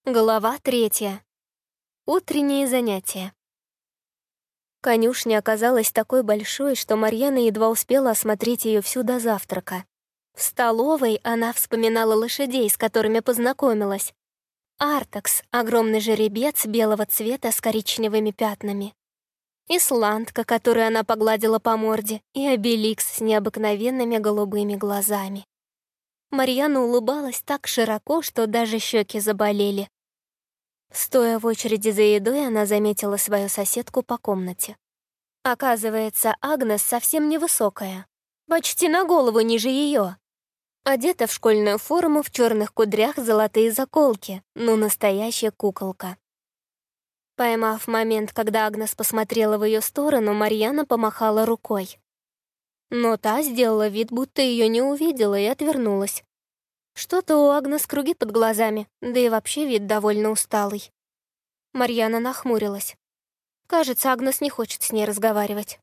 Глава 3. Утренние занятия. Конюшня оказалась такой большой, что Марьяна едва успела осмотреть ее всю до завтрака. В столовой она вспоминала лошадей, с которыми познакомилась. Артакс — огромный жеребец белого цвета с коричневыми пятнами. Исландка, которую она погладила по морде, и Обеликс с необыкновенными голубыми глазами. Марьяна улыбалась так широко, что даже щеки заболели. Стоя в очереди за едой, она заметила свою соседку по комнате. Оказывается, Агнес совсем невысокая, почти на голову ниже ее. Одета в школьную форму, в черных кудрях золотые заколки, ну настоящая куколка. Поймав момент, когда Агнес посмотрела в ее сторону, Марьяна помахала рукой. Но та сделала вид, будто ее не увидела, и отвернулась. Что-то у Агнес круги под глазами, да и вообще вид довольно усталый. Марьяна нахмурилась. Кажется, Агнес не хочет с ней разговаривать.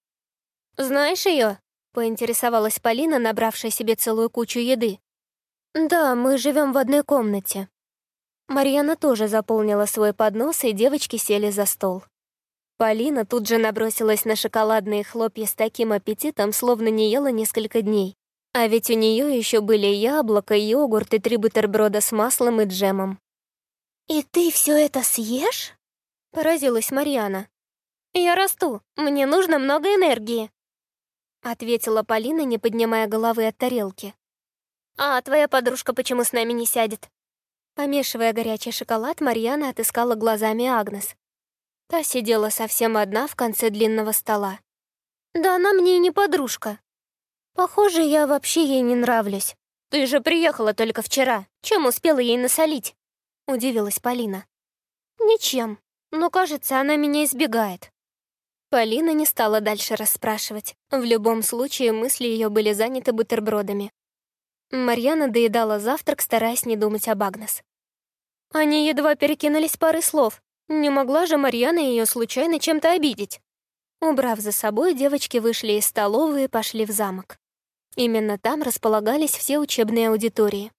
«Знаешь ее?» — поинтересовалась Полина, набравшая себе целую кучу еды. «Да, мы живем в одной комнате». Марьяна тоже заполнила свой поднос, и девочки сели за стол. Полина тут же набросилась на шоколадные хлопья с таким аппетитом, словно не ела несколько дней. А ведь у нее еще были яблоко, йогурт и 3 бутерброда с маслом и джемом. «И ты все это съешь?» — поразилась Марьяна. «Я расту, мне нужно много энергии», — ответила Полина, не поднимая головы от тарелки. «А твоя подружка почему с нами не сядет?» Помешивая горячий шоколад, Марьяна отыскала глазами Агнес. Та сидела совсем одна в конце длинного стола. «Да она мне и не подружка. Похоже, я вообще ей не нравлюсь. Ты же приехала только вчера. Чем успела ей насолить?» — удивилась Полина. «Ничем, но, кажется, она меня избегает». Полина не стала дальше расспрашивать. В любом случае, мысли ее были заняты бутербродами. Марьяна доедала завтрак, стараясь не думать об Агнес. Они едва перекинулись парой слов. Не могла же Марьяна ее случайно чем-то обидеть. Убрав за собой, девочки вышли из столовой и пошли в замок. Именно там располагались все учебные аудитории.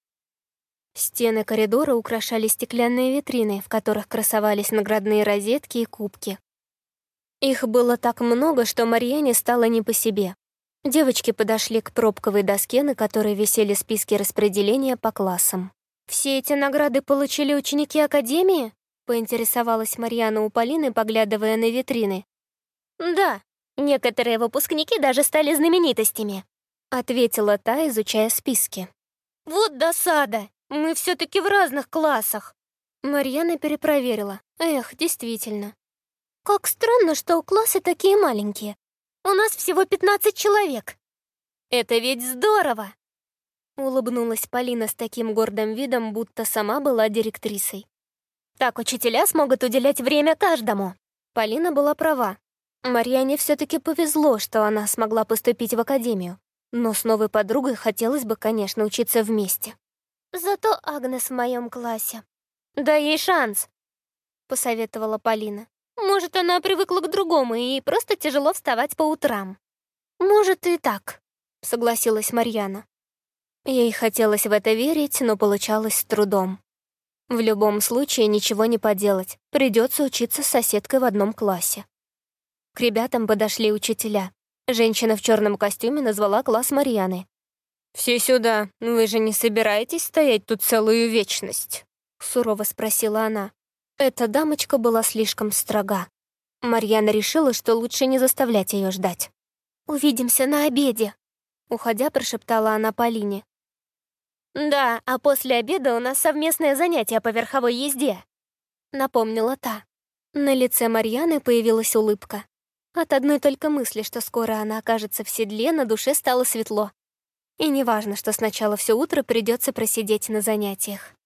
Стены коридора украшали стеклянные витрины, в которых красовались наградные розетки и кубки. Их было так много, что Марьяне стало не по себе. Девочки подошли к пробковой доске, на которой висели списки распределения по классам. «Все эти награды получили ученики Академии?» — поинтересовалась Марьяна у Полины, поглядывая на витрины. «Да, некоторые выпускники даже стали знаменитостями», — ответила та, изучая списки. «Вот досада! Мы все-таки в разных классах!» Марьяна перепроверила. Эх, действительно. «Как странно, что классы такие маленькие. У нас всего 15 человек». «Это ведь здорово!» Улыбнулась Полина с таким гордым видом, будто сама была директрисой. «Так учителя смогут уделять время каждому». Полина была права. Марьяне все-таки повезло, что она смогла поступить в академию. Но с новой подругой хотелось бы, конечно, учиться вместе. «Зато Агнес в моем классе». «Дай ей шанс», — посоветовала Полина. «Может, она привыкла к другому и просто тяжело вставать по утрам». «Может, и так», — согласилась Марьяна. Ей хотелось в это верить, но получалось с трудом. В любом случае ничего не поделать, придется учиться с соседкой в одном классе. К ребятам подошли учителя. Женщина в черном костюме назвала класс Марьяны. «Все сюда, вы же не собираетесь стоять тут целую вечность?» — сурово спросила она. Эта дамочка была слишком строга. Марьяна решила, что лучше не заставлять ее ждать. «Увидимся на обеде», — уходя, прошептала она Полине. «Да, а после обеда у нас совместное занятие по верховой езде», — напомнила та. На лице Марьяны появилась улыбка. От одной только мысли, что скоро она окажется в седле, на душе стало светло. И неважно, что сначала все утро придется просидеть на занятиях.